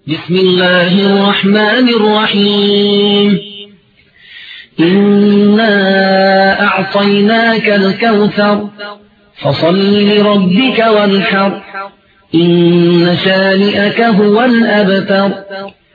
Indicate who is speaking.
Speaker 1: بسم الله الرحمن الرحيم إنا أعطيناك الكوثر فصل لربك وانحر إن شانئك هو الأبتر